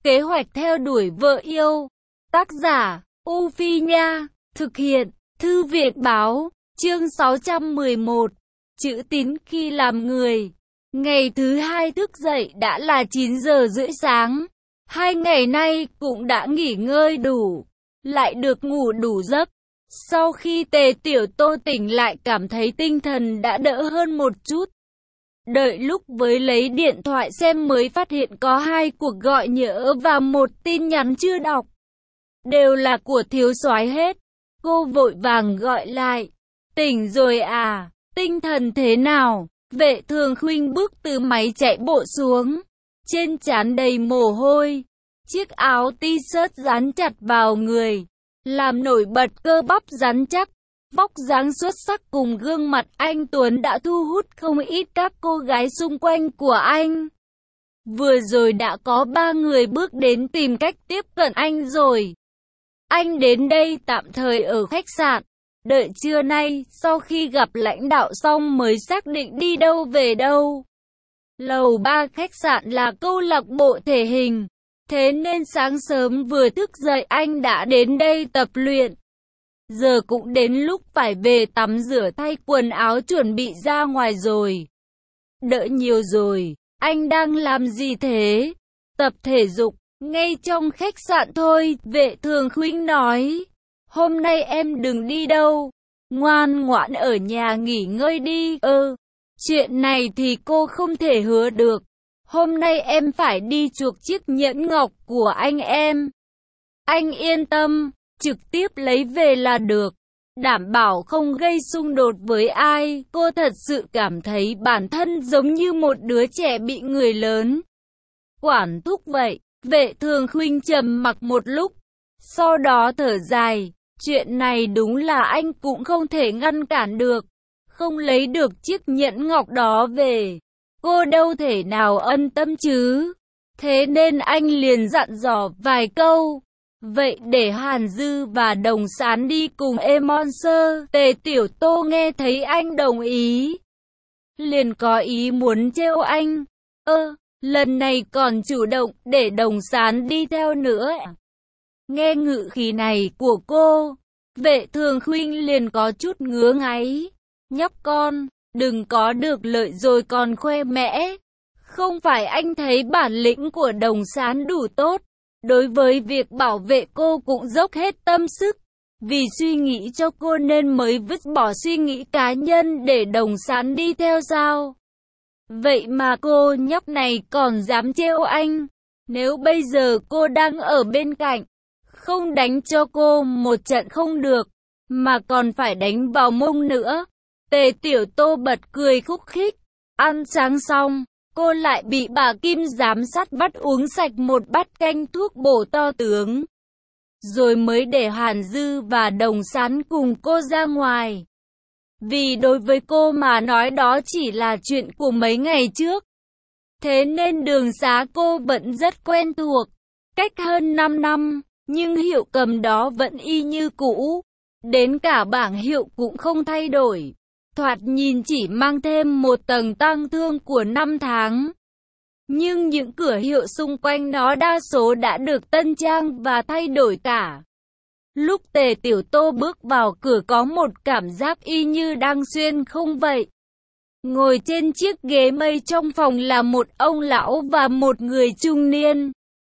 Kế hoạch theo đuổi vợ yêu. Tác giả, U Phi Nha. Thực hiện, Thư viện Báo. Chương 611. Chữ tín khi làm người. Ngày thứ hai thức dậy đã là 9 giờ rưỡi sáng. 2 ngày nay cũng đã nghỉ ngơi đủ, lại được ngủ đủ giấc. Sau khi Tề Tiểu Tô tỉnh lại cảm thấy tinh thần đã đỡ hơn một chút. Đợi lúc với lấy điện thoại xem mới phát hiện có 2 cuộc gọi nhỡ và 1 tin nhắn chưa đọc. Đều là của Thiếu Soái hết. Cô vội vàng gọi lại. Tỉnh rồi à? Tinh thần thế nào? Vệ Thường Khuynh bước từ máy chạy bộ xuống. Trên trán đầy mồ hôi. Chiếc áo t-shirt dán chặt vào người, làm nổi bật cơ bắp rắn chắc. Vóc dáng xuất sắc cùng gương mặt anh tuấn đã thu hút không ít các cô gái xung quanh của anh. Vừa rồi đã có 3 người bước đến tìm cách tiếp cận anh rồi. Anh đến đây tạm thời ở khách sạn, đợi trưa nay sau khi gặp lãnh đạo xong mới xác định đi đâu về đâu. Lầu 3 khách sạn là câu lạc bộ thể hình, thế nên sáng sớm vừa thức dậy anh đã đến đây tập luyện. Giờ cũng đến lúc phải về tắm rửa thay quần áo chuẩn bị ra ngoài rồi. Đỡ nhiều rồi, anh đang làm gì thế? Tập thể dục, ngay trong khách sạn thôi, Vệ Thường Khuynh nói. Hôm nay em đừng đi đâu, ngoan ngoãn ở nhà nghỉ ngơi đi. Chuyện này thì cô không thể hứa được. Hôm nay em phải đi chuộc chiếc nhẫn ngọc của anh em. Anh yên tâm, trực tiếp lấy về là được, đảm bảo không gây xung đột với ai. Cô thật sự cảm thấy bản thân giống như một đứa trẻ bị người lớn quản thúc vậy. Vệ Thường Khuynh trầm mặc một lúc, sau đó thở dài. Chuyện này đúng là anh cũng không thể ngăn cản được. Không lấy được chiếc nhẫn ngọc đó về, cô đâu thể nào ân tâm chứ. Thế nên anh liền dặn dò vài câu. Vậy để Hàn Dư và Đồng Sán đi cùng Emonser. Tề Tiểu Tô nghe thấy anh đồng ý, liền có ý muốn trêu anh. Lần này còn chủ động để Đồng Sán đi theo nữa. Nghe ngữ khí này của cô, Vệ Thường Khuynh liền có chút ngứa ngáy. Nhóc con, đừng có được lợi rồi còn khoe mẽ. Không phải anh thấy bản lĩnh của Đồng Sán đủ tốt, đối với việc bảo vệ cô cũng dốc hết tâm sức. Vì suy nghĩ cho cô nên mới vứt bỏ suy nghĩ cá nhân để Đồng Sán đi theo sao? Vậy mà cô nhóc này còn dám trêu anh. Nếu bây giờ cô đang ở bên cạnh, không đánh cho cô một trận không được, mà còn phải đánh vào mông nữa. Tề Tiểu Tô bật cười khúc khích. Ăn sáng xong, cô lại bị bà Kim giám sát bắt uống sạch một bát canh thuốc bổ to tướng. Rồi mới để Hàn Dư và Đồng Sán cùng cô ra ngoài. Vì đối với cô mà nói đó chỉ là chuyện của mấy ngày trước. Thế nên đường xá cô vẫn rất quen thuộc. Cách hơn 5 năm, nhưng hiệu cầm đó vẫn y như cũ. Đến cả bảng hiệu cũng không thay đổi. Thoạt nhìn chỉ mang thêm một tầng tang thương của 5 tháng. Nhưng những cửa hiệu xung quanh nó đa số đã được tân trang và thay đổi cả. Lúc Tề Tiểu Tô bước vào cửa có một cảm giác y như đang xuyên không vậy. Ngồi trên chiếc ghế mây trong phòng là một ông lão và một người trung niên.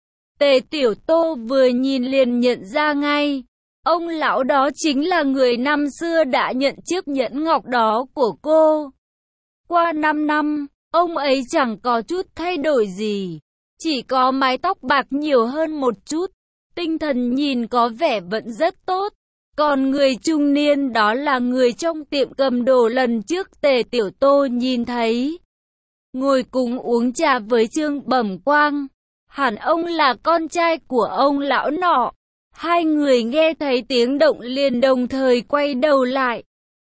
Tề Tiểu Tô vừa nhìn liền nhận ra ngay. Ông lão đó chính là người năm xưa đã nhận chiếc nhẫn ngọc đó của cô. Qua 5 năm, ông ấy chẳng có chút thay đổi gì. Chỉ có mái tóc bạc nhiều hơn một chút. Tinh thần nhìn có vẻ vẫn rất tốt. Còn người trung niên đó là người trong tiệm cầm đồ lần trước Tề Tiểu Tô nhìn thấy. Ngồi cùng uống trà với Trương Bẩm Quang. Hẳn ông là con trai của ông lão nọ. Hai người nghe thấy tiếng động liền đồng thời quay đầu lại.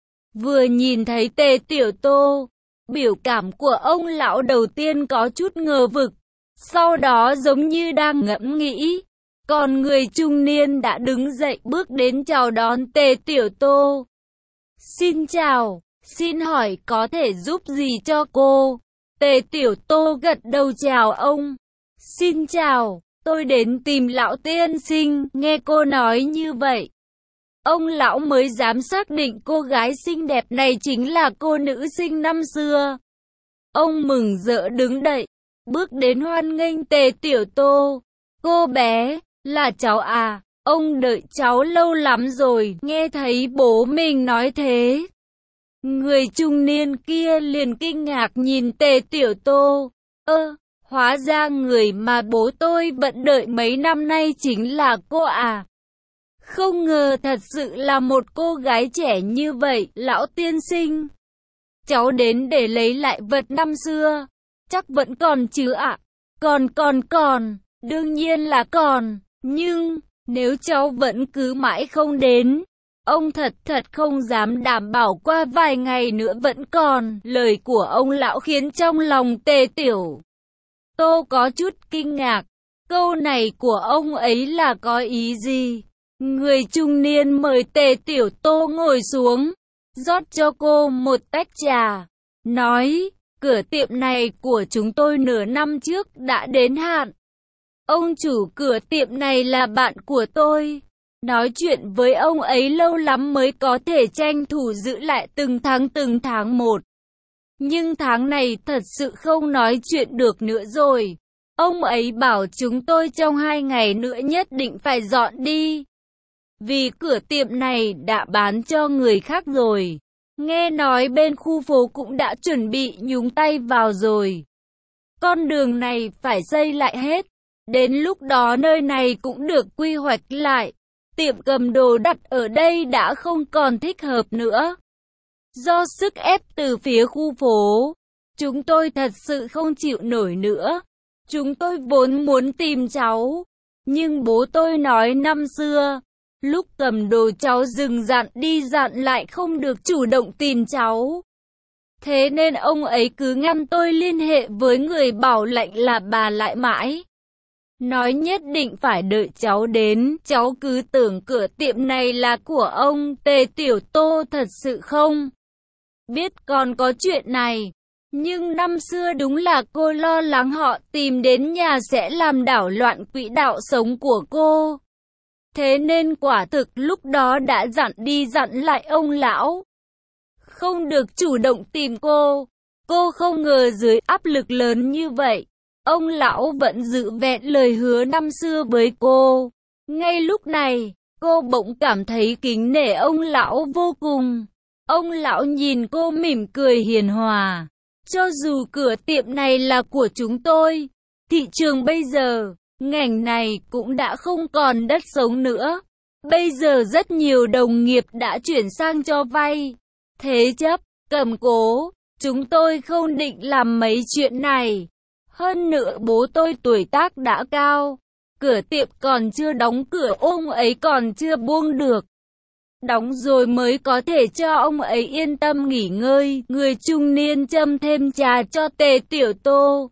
Vừa nhìn thấy Tề Tiểu Tô, biểu cảm của ông lão đầu tiên có chút ngờ vực. Sau đó giống như đang ngẫm nghĩ. Còn người trung niên đã đứng dậy bước đến chào đón Tề Tiểu Tô. Xin chào, xin hỏi có thể giúp gì cho cô? Tề Tiểu Tô gật đầu chào ông. Xin chào, tôi đến tìm lão tiên sinh. Nghe cô nói như vậy, ông lão mới dám xác định cô gái xinh đẹp này chính là cô nữ sinh năm xưa. Ông mừng rỡ đứng dậy, bước đến hoan nghênh Tề Tiểu Tô. Cô bé, là cháu à? Ông đợi cháu lâu lắm rồi. Nghe thấy bố mình nói thế, người trung niên kia liền kinh ngạc nhìn Tề Tiểu Tô. Hóa ra người mà bố tôi bận đợi mấy năm nay chính là cô à? Không ngờ thật sự là một cô gái trẻ như vậy. Lão tiên sinh, cháu đến để lấy lại vật năm xưa. Chắc vẫn còn chứ ạ? Còn, đương nhiên là còn. Nhưng, nếu cháu vẫn cứ mãi không đến, ông thật không dám đảm bảo qua vài ngày nữa vẫn còn. Lời của ông lão khiến trong lòng Tề Tiểu Tô có chút kinh ngạc. Câu này của ông ấy là có ý gì? Người trung niên mời Tề Tiểu Tô ngồi xuống, rót cho cô một tách trà, nói, cửa tiệm này của chúng tôi nửa năm trước đã đến hạn. Ông chủ cửa tiệm này là bạn của tôi. Nói chuyện với ông ấy lâu lắm mới có thể tranh thủ giữ lại từng tháng một. Nhưng tháng này thật sự không nói chuyện được nữa rồi. Ông ấy bảo chúng tôi trong 2 ngày nữa nhất định phải dọn đi, vì cửa tiệm này đã bán cho người khác rồi. Nghe nói bên khu phố cũng đã chuẩn bị nhúng tay vào rồi. Con đường này phải xây lại hết. Đến lúc đó nơi này cũng được quy hoạch lại. Tiệm cầm đồ đặt ở đây đã không còn thích hợp nữa. Do sức ép từ phía khu phố, chúng tôi thật sự không chịu nổi nữa. Chúng tôi vốn muốn tìm cháu, nhưng bố tôi nói năm xưa, lúc cầm đồ cháu dừng dặn đi dặn lại không được chủ động tìm cháu. Thế nên ông ấy cứ ngăn tôi liên hệ với người bảo lãnh là bà lại mãi. Nói nhất định phải đợi cháu đến. Cháu cứ tưởng cửa tiệm này là của ông. Tề Tiểu Tô thật sự không biết còn có chuyện này. Nhưng năm xưa đúng là cô lo lắng họ tìm đến nhà sẽ làm đảo loạn quỹ đạo sống của cô. Thế nên quả thực lúc đó đã dặn đi dặn lại ông lão, không được chủ động tìm cô. Cô không ngờ dưới áp lực lớn như vậy, ông lão vẫn giữ vẹn lời hứa năm xưa với cô. Ngay lúc này, cô bỗng cảm thấy kính nể ông lão vô cùng. Ông lão nhìn cô mỉm cười hiền hòa. Cho dù cửa tiệm này là của chúng tôi, thị trường bây giờ, ngành này cũng đã không còn đất sống nữa. Bây giờ rất nhiều đồng nghiệp đã chuyển sang cho vay, thế chấp, cầm cố. Chúng tôi không định làm mấy chuyện này. Hơn nữa bố tôi tuổi tác đã cao. Cửa tiệm còn chưa đóng cửa, ông ấy còn chưa buông được. Đóng rồi mới có thể cho ông ấy yên tâm nghỉ ngơi. Người trung niên châm thêm trà cho Tề Tiểu Tô,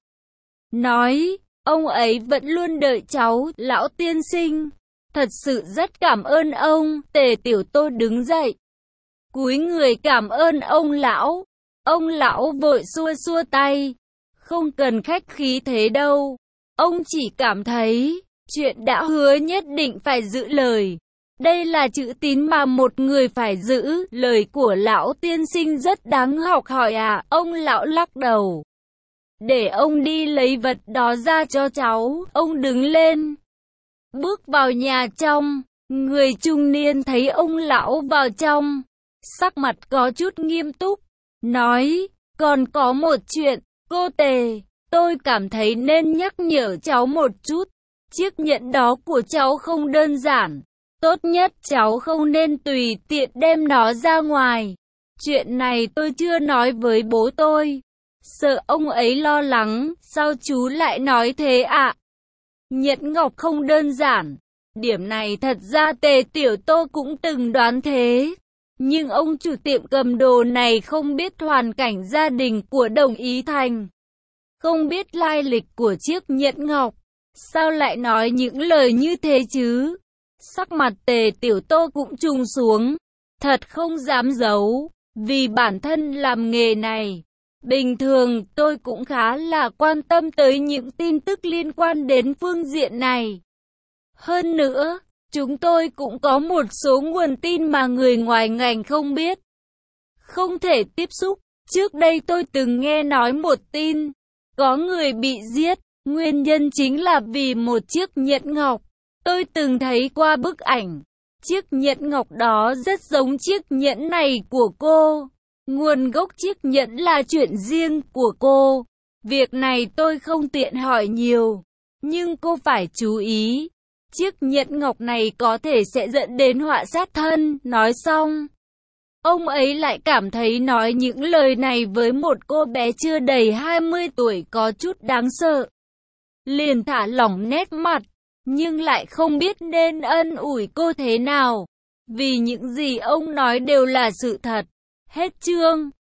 nói, ông ấy vẫn luôn đợi cháu. Lão tiên sinh, thật sự rất cảm ơn ông. Tề Tiểu Tô đứng dậy, cúi người cảm ơn ông lão. Ông lão vội xua xua tay, không cần khách khí thế đâu. Ông chỉ cảm thấy, chuyện đã hứa nhất định phải giữ lời. Đây là chữ tín mà một người phải giữ. Lời của lão tiên sinh rất đáng học hỏi à. Ông lão lắc đầu, để ông đi lấy vật đó ra cho cháu. Ông đứng lên, bước vào nhà trong. Người trung niên thấy ông lão vào trong, sắc mặt có chút nghiêm túc, nói, còn có một chuyện, cô Tề, tôi cảm thấy nên nhắc nhở cháu một chút. Chiếc nhẫn đó của cháu không đơn giản. Tốt nhất cháu không nên tùy tiện đem nó ra ngoài. Chuyện này tôi chưa nói với bố tôi, sợ ông ấy lo lắng. Sao chú lại nói thế ạ? Nhẫn ngọc không đơn giản. Điểm này thật ra Tề Tiểu Tô cũng từng đoán thế. Nhưng ông chủ tiệm cầm đồ này không biết hoàn cảnh gia đình của Đồng Ý Thành, không biết lai lịch của chiếc nhẫn ngọc. Sao lại nói những lời như thế chứ? Sắc mặt Tề Tiểu Tô cũng trùng xuống. Thật không dám giấu, vì bản thân làm nghề này, Bình thường, tôi cũng khá là quan tâm tới những tin tức liên quan đến phương diện này. Hơn nữa, chúng tôi cũng có một số nguồn tin mà người ngoài ngành không biết, không thể tiếp xúc. Trước đây tôi từng nghe nói một tin, có người bị giết, nguyên nhân chính là vì một chiếc nhẫn ngọc. Tôi từng thấy qua bức ảnh, chiếc nhẫn ngọc đó rất giống chiếc nhẫn này của cô. Nguồn gốc chiếc nhẫn là chuyện riêng của cô. Việc này tôi không tiện hỏi nhiều, nhưng cô phải chú ý. Chiếc nhẫn ngọc này có thể sẽ dẫn đến họa sát thân. Nói xong, ông ấy lại cảm thấy nói những lời này với một cô bé chưa đầy 20 tuổi có chút đáng sợ. Liền thả lỏng nét mặt, nhưng lại không biết nên ân ủi cô thế nào. Vì những gì ông nói đều là sự thật. Hết chương.